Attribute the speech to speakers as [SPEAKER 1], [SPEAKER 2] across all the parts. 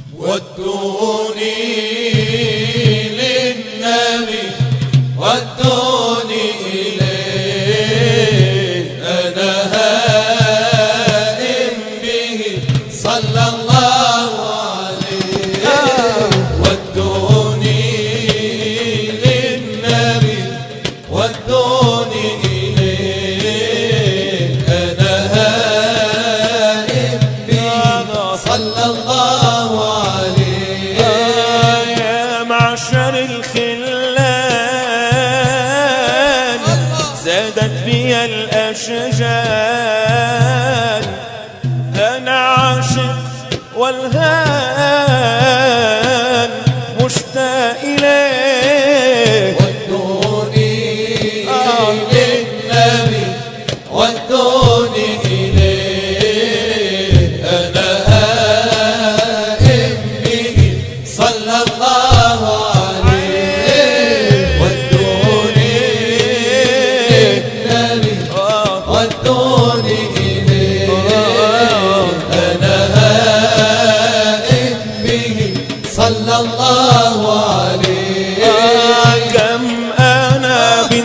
[SPEAKER 1] ودوني للنبي ودوني إليه أنا هائم به صلى الله عليه ودوني للنبي ودوني إليه أنا هائم به صلى الله عليه
[SPEAKER 2] يا معشر الخلان زادت بي الأشجان أنا عاشق والهان مشتاق إليه
[SPEAKER 1] ودوني للنبي ودوني إليه أنا هائم به صلى الله عليه ودوني للنبي ودوني إليه أنا هائم به صلى الله عليه
[SPEAKER 2] كم أنا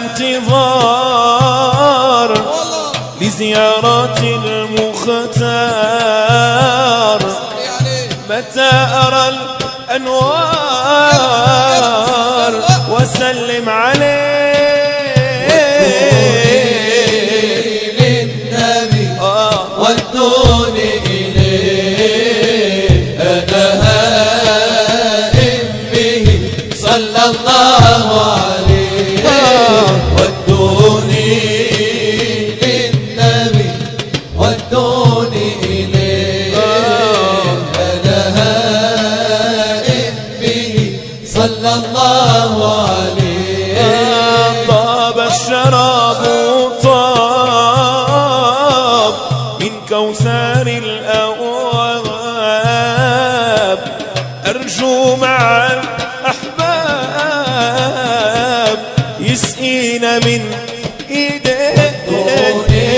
[SPEAKER 2] بانتظار لزيارة المختار متى أرى الأنوار وسلم عليه
[SPEAKER 1] للنبي ودوني إليه أنا هائم به صلى الله عليه ودوني للنبي ودوني إليه أنا هائم به صلى الله عليه
[SPEAKER 2] طاب الشراب طاب من كوثر الأواب أرجو مع الأحباب يسقينا من
[SPEAKER 1] ودوني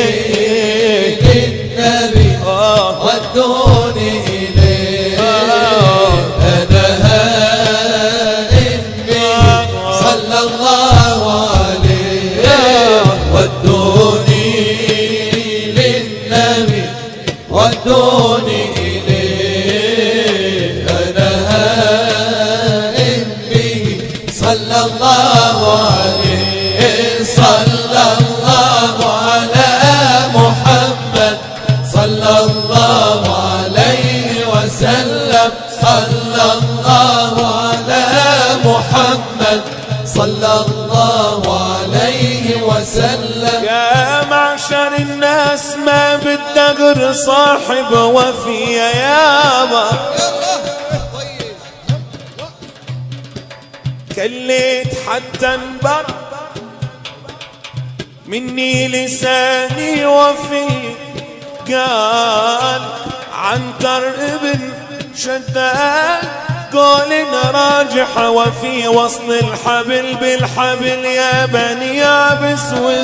[SPEAKER 1] للنبي ودوني إليه أنا هائم به صلى الله عليه ودوني للنبي ودوني إليه أنا هائم به صلى الله عليه صلى الله على محمد صلى الله عليه وسلم صلى الله على محمد صلى الله عليه وسلم
[SPEAKER 2] يا معشر الناس ما بالدهر صاحب وفي يابا كليت حتى انبر مني لساني وفي قال عنتر ابن شداد قول راجح وفي وصل الحبل بالحبل يا بني يابس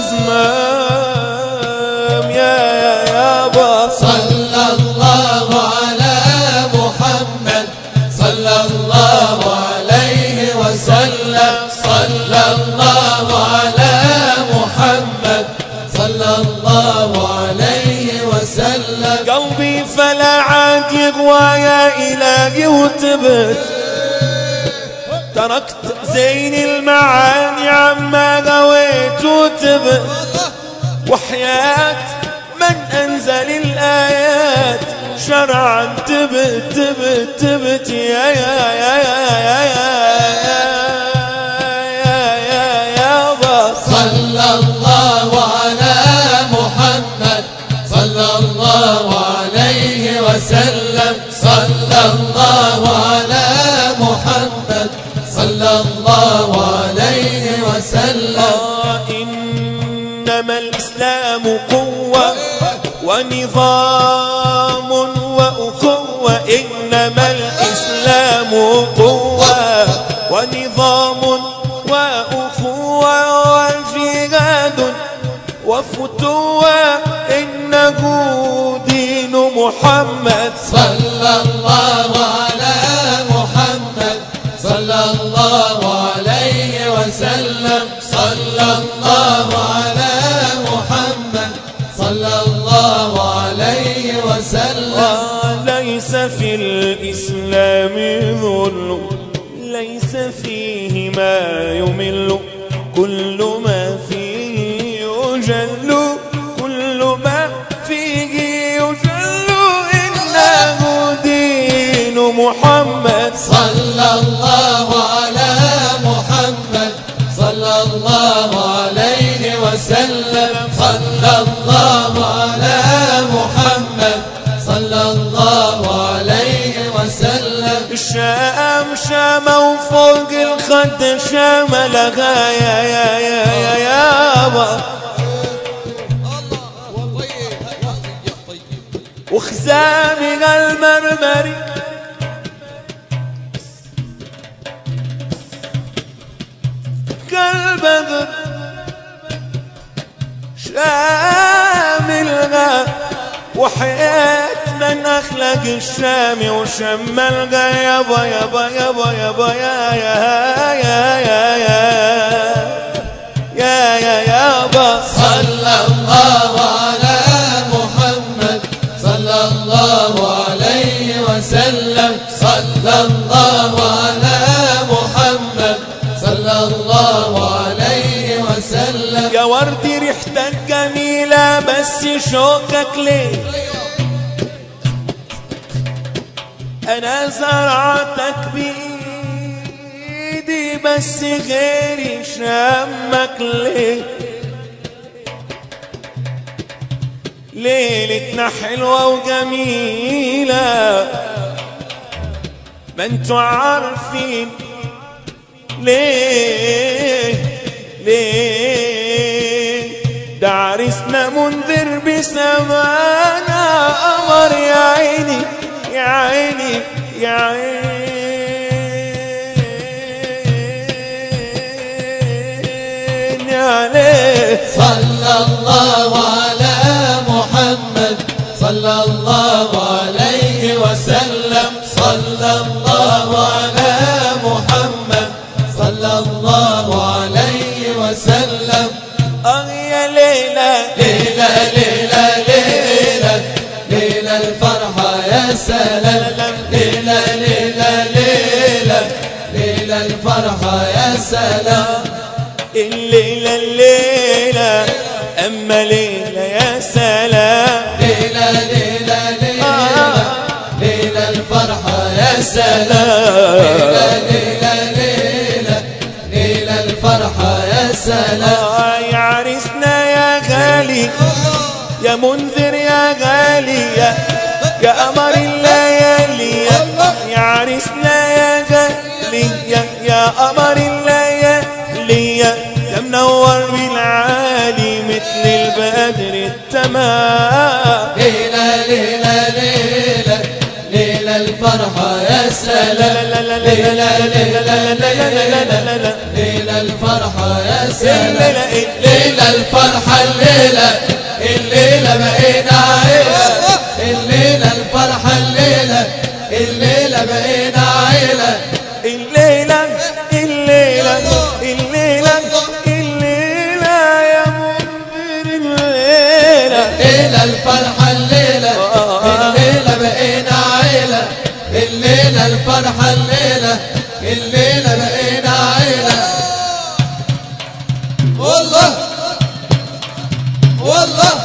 [SPEAKER 2] وزمام يا يابا
[SPEAKER 1] صلى الله على محمد صلى الله عليه وسلم صلى الله على محمد صلى الله عليه وسلم
[SPEAKER 2] قلبي فلا عاد يغوى يا إلهي وتبت تركت زين المعاني عما غويت وتبت وحياة من أنزل الآيات شرعا تبت تبت تبت يا يا يا يا يا يا
[SPEAKER 1] صلى الله على محمد صلى الله عليه وسلم صلى الله على محمد صلى الله عليه وسلم
[SPEAKER 2] إنما الإسلام قوة ونظام وأخوة إنما الإسلام قوة ونظام وأخوة وجهاد وفتوة إنه دين محمد
[SPEAKER 1] صلى الله على وسلم.
[SPEAKER 2] ليس في الإسلام ظلم، ليس فيه ما يمل، كل ما فيه يجل، كل ما فيه يجل، إنه دين محمد.
[SPEAKER 1] صلى الله على محمد صلى الله عليه وسلم. صلى الله على محمد صلى الله عليه وسلم.
[SPEAKER 2] الشام شام وفوق الخد شام لغا يا يابا، وخزامي المرمري كالبدر شام الغا، وحياة من أخلق الشام وشم الغا يابا يابا يابا يابا يا يا يا يا يا يا يابا.
[SPEAKER 1] صلى الله على محمد صلى الله عليه وسلم. صلى الله على محمد صلى الله عليه وسلم.
[SPEAKER 2] يا وردي ريحتك جميلة بس شوقك ليه؟ أنا زرعتك بإيدي بس غيري شمك ليه؟ ليلتنا حلوة وجميلة ما انتوا عارفين ليه ليه. ده عرسنا منذر بسمانا قمر يا عيني يا عيني يا عيني عليه.
[SPEAKER 1] صلى الله على محمد صلى الله عليه وسلم. صلى الله على محمد صلى الله عليه وسلم.
[SPEAKER 2] يا ليلى
[SPEAKER 1] ليلى ليلى ليلى ليلى الفرحة يا سلام. ليلى ليلى ليلى ليلى الفرحة يا سلام.
[SPEAKER 2] الليلة الليلة أما ليلة يا سلام.
[SPEAKER 1] ليلى ليلى ليلى ليلى الفرحة يا سلام. ليلى ليلى ليلى ليلى الفرحة يا سلام.
[SPEAKER 2] يا عرسنا يا غالي يا منذر يا غالي يا قمر الليالي يا عرسنا يا غالي يا قمر الليالي يا منور بالعالي مثل البدر التمام.
[SPEAKER 1] ليلى ليلى ليلى ليلى الفرحة يا سلام. ليلى ليلى ليلى ليلى الفرحة يا سلام. ليلى الفرحة الليلة الليلة بقينا عيلة. الليلة الفرحة الليلة الليلة بقينا عيلة.
[SPEAKER 2] الليلة الليلة الليلة الليلة يا منذر الليلة.
[SPEAKER 1] الليلة الفرحة الليلة الليلة بقينا عيلة. الليلة الفرحة الليلة الليلة بقينا عيلة. والله والله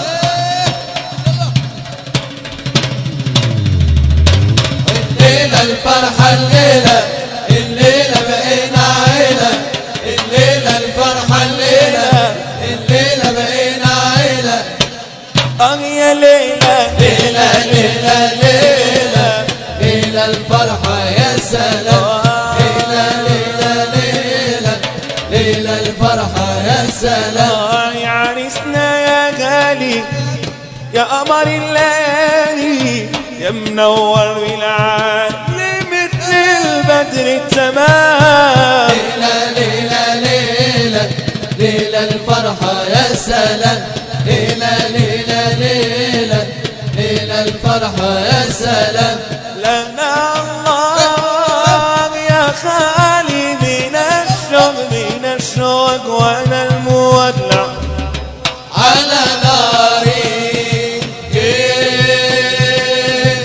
[SPEAKER 1] الليلة الفرحة الليلة الليلة بقينا عيلة. الليلة الفرحة الليلة الليلة بقينا عيلة.
[SPEAKER 2] يا ليلى
[SPEAKER 1] ليلى ليلى ليلى ليلى الفرحة يا سلام. ليلى ليلى ليلى ليلى الفرحة يا سلام.
[SPEAKER 2] يا عرسنا يا غالي يا قمر الليالي يا منور بالعالي مثل البدر التمام.
[SPEAKER 1] ليلى ليلى ليلى ليلى الفرحة يا سلام. ليلى ليلى ليلى ليلى الفرحة يا سلام.
[SPEAKER 2] لنا الله يا خالي من الشوق وانا المولع
[SPEAKER 1] على ناري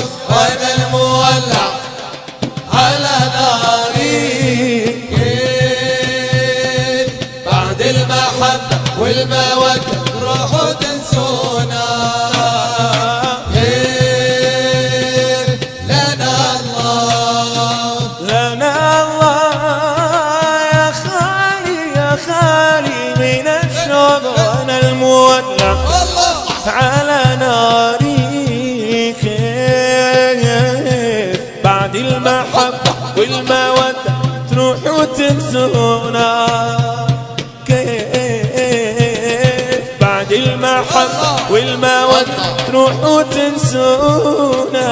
[SPEAKER 1] الشوق وانا المولع على ناري. كيف بعد المحبة والمودة تروحوا تنسونا؟ كيف لنا الله
[SPEAKER 2] لنا الله يا خالي يا خالي من الشوق وانا المولع على ناري. كيف بعد المحبة والمودة تروحوا تنسونا؟ كيف بعد المحبة والمودة تروحوا تنسونا؟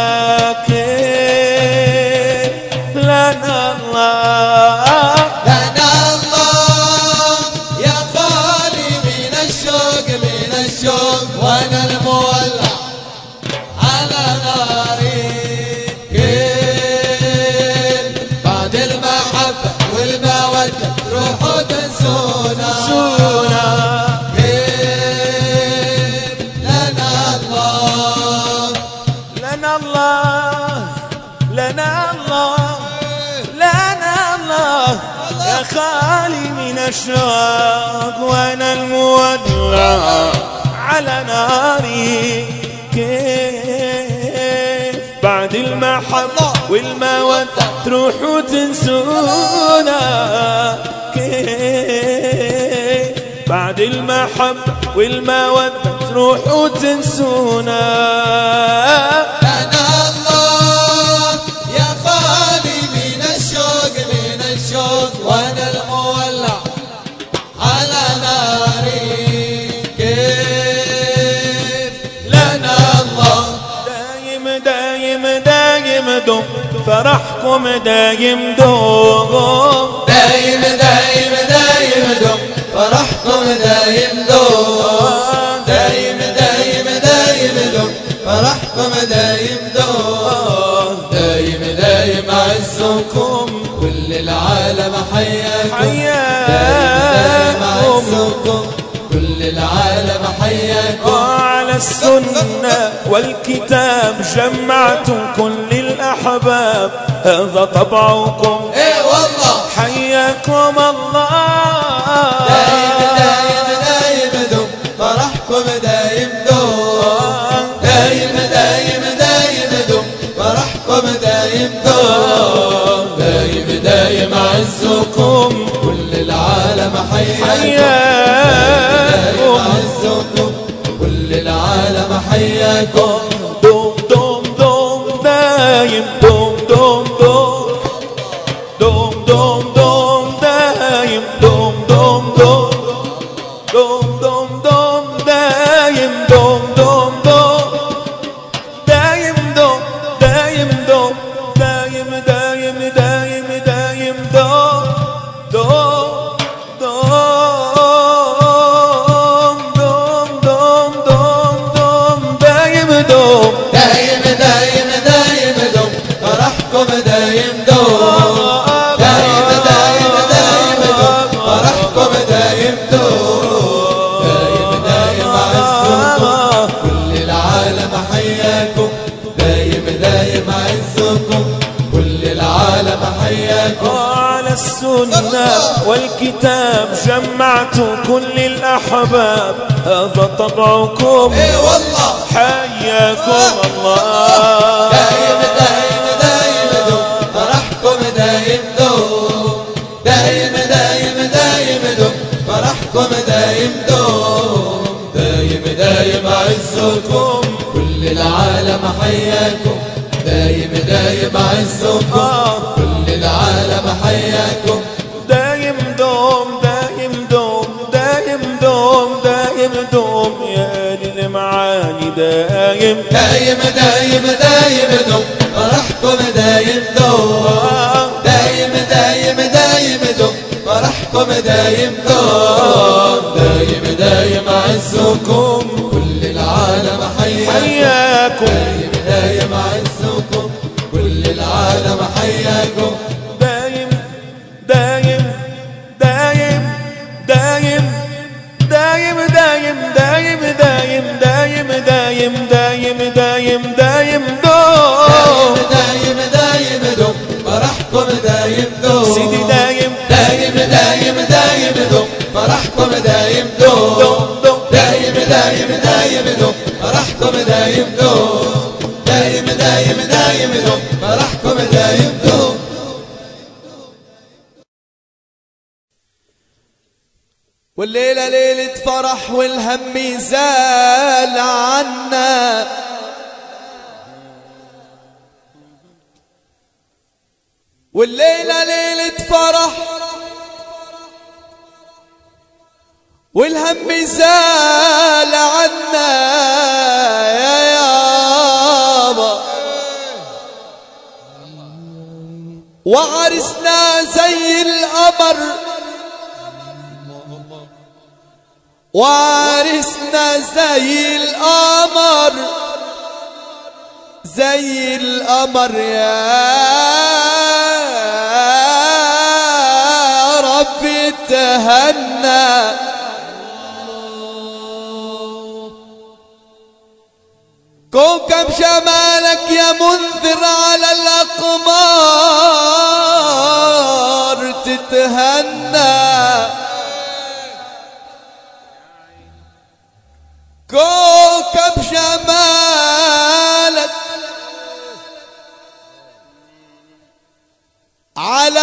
[SPEAKER 2] كيف لنا الله
[SPEAKER 1] لنا الله يا خالي من الشوق من الشوق وانا المولع على ناري. كيف بعد المحبة والمودة تروحوا تنسونا؟ كيف لنا الله
[SPEAKER 2] لنا الله لنا الله لنا الله يا خالي من الشوق وانا المولع على ناري. كيف بعد المحبة والمودة تروحوا تنسونا؟ كيف بعد المحبة والمودة تروحوا تنسونا؟
[SPEAKER 1] لنا الله يا خالي من الشوق من الشوق وانا المولع على ناري. كيف لنا الله
[SPEAKER 2] دايم دايم دايم دوم فرحكم دايم دوم
[SPEAKER 1] دايم دايم دايم دوم فرحكم دايم دوم دايم دايم دايم دوم فرحكم دايم دوم دايم دايم عزكم كل العالم حياكم دايم عزكم كل العالم حياكم.
[SPEAKER 2] على السنة والكتاب جمعتم كل الأحباب هذا طبعكم
[SPEAKER 1] ايه والله
[SPEAKER 2] حياكم الله.
[SPEAKER 1] دايم دايم دايم دوم فرحكم دايم دوم دايم دايم دايم دوم فرحكم دايم دوم دايم دايم عزكم كل العالم حياكم عزكم كل العالم حياكم.
[SPEAKER 2] دوم دوم دوم دايم دوم دوم دوم دوم دوم دوم دايم دوم دوم دوم دوم دوم دوم دايم دوم دوم دوم دايم دوم دايم دوم دايم دايم دايم دايم دوم دوم دوم دوم دوم دوم دايم دوم
[SPEAKER 1] دايم دايم دايم دوم فرحكم دايم دوم دايم دايم دايم دوم فرحكم دايم دوم دايم دايم عزكم كل العالم حياكم دايم دايم عزكم كل العالم حياكم.
[SPEAKER 2] على السنة والكتاب جمعت كل الأحباب هذا طبعكم
[SPEAKER 1] ايه والله
[SPEAKER 2] حياكم الله.
[SPEAKER 1] دايم دايم دايم دوم فرحكم دايم دوم دايم دايم دايم دوم فرحكم دايم دوم دايم دايم عزكم كل العالم حياكم دايم دايم عزكم كل العالم حياكم.
[SPEAKER 2] دايم دوم دايم دوم دايم دوم دايم دوم يا للمعاني دايم
[SPEAKER 1] دايم دايم دايم دوم فرحكم دايم دوم دايم دايم دايم دوم فرحكم دايم دوم دايم دايم عزكم كل العالم حياكم دايم دايم عزكم كل العالم حياكم.
[SPEAKER 2] دايم دايم دايم دايم دايم دايم دايم دايم دايم دايم دايم دايم دايم دايم
[SPEAKER 1] فرحكم دايم دوم دايم دايم دايم دوم فرحكم دايم دوم دايم دايم دايم دوم فرحكم دايم دوم.
[SPEAKER 2] والليلة ليلة فرح والهم زال عنا، والليلة ليلة فرح والهم زال عنا يا يابا، وعرسنا زي القمر وعرسنا زي القمر زي القمر يا رب تهنى. كوكب جمالك يا منذر على الأقمار تتهنى، كوكب جمالك على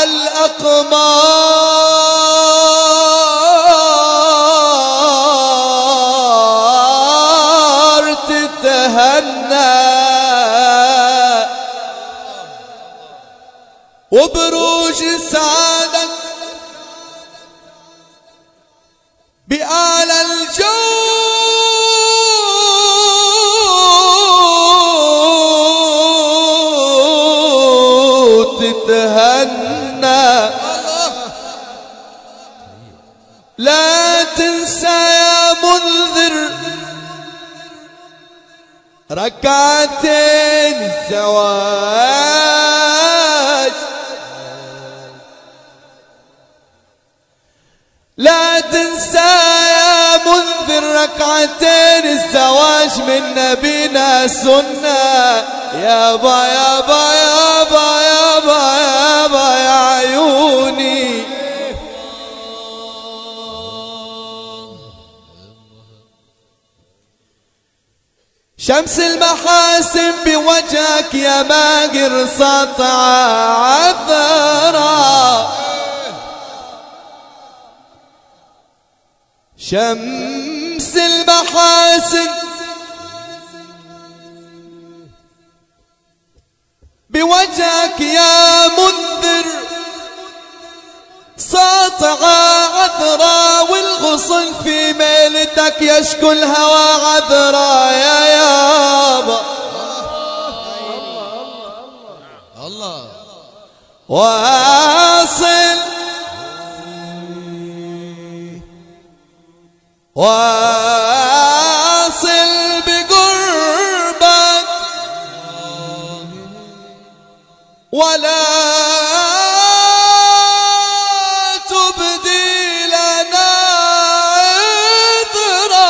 [SPEAKER 2] الأقمار تتهنى، وبروج سعادك بأعلى الجو تتهنى. لا تنسى يا منذر ركعتين الزواج، لا تنسى يا منذر ركعتين الزواج من نبينا سنة. يابا يابا يابا يابا يابا يا عيوني، شمس المحاسن بوجهك يا ماجر ساطعة عذرا، شمس المحاسن بوجهك يا منذر ساطعة عذرا، والغصن في ميلتك يشكو الهوى عذرا يا يابا.
[SPEAKER 1] الله
[SPEAKER 2] واصل واصل بقربك ولا تبدي لنا عذرا،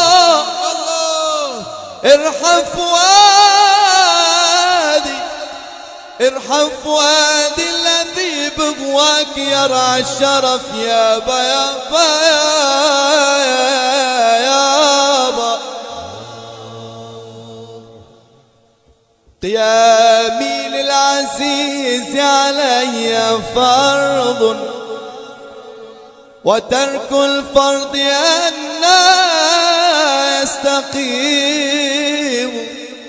[SPEAKER 2] ارحم فؤادي ارحم فؤادي الذي بقواك يرعى الشرف يابا يابا يابا. قيامي للعزيز علي فرض، وترك الفرض أنا يستقيم.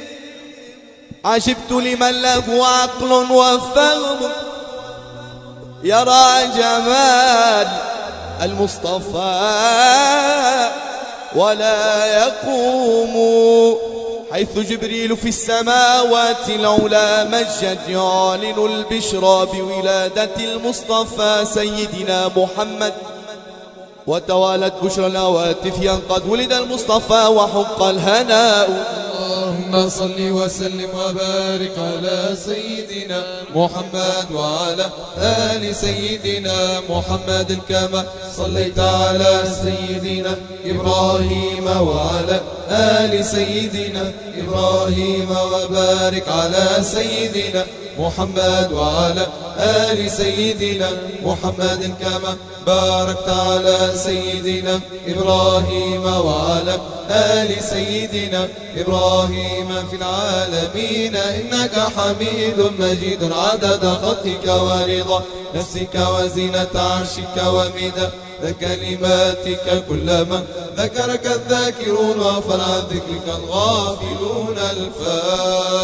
[SPEAKER 2] عجبت لمن له عقل وفهم يرى جمال المصطفى ولا يقوم حيث جبريل في السماوات العلا مجد يعلن البشرى بولادة المصطفى سيدنا محمد، وتوالت بشرى الهواتف قد ولد المصطفى وحق الهناء.
[SPEAKER 1] اللهم صل وسلم وبارك على سيدنا محمد وعلى آل سيدنا محمد كما صليت على سيدنا إبراهيم وعلى آل سيدنا إبراهيم، وبارك على سيدنا محمد وعلى آل سيدنا محمد كما باركت على سيدنا إبراهيم وعلى آل سيدنا إبراهيم في العالمين إنك حميد مجيد عدد خلقك ورضا نفسك وزنة عرشك ومداد كلماتك كلما ذكرك الذاكرون وغفل عن ذكرك الغافلون. الفاتحة.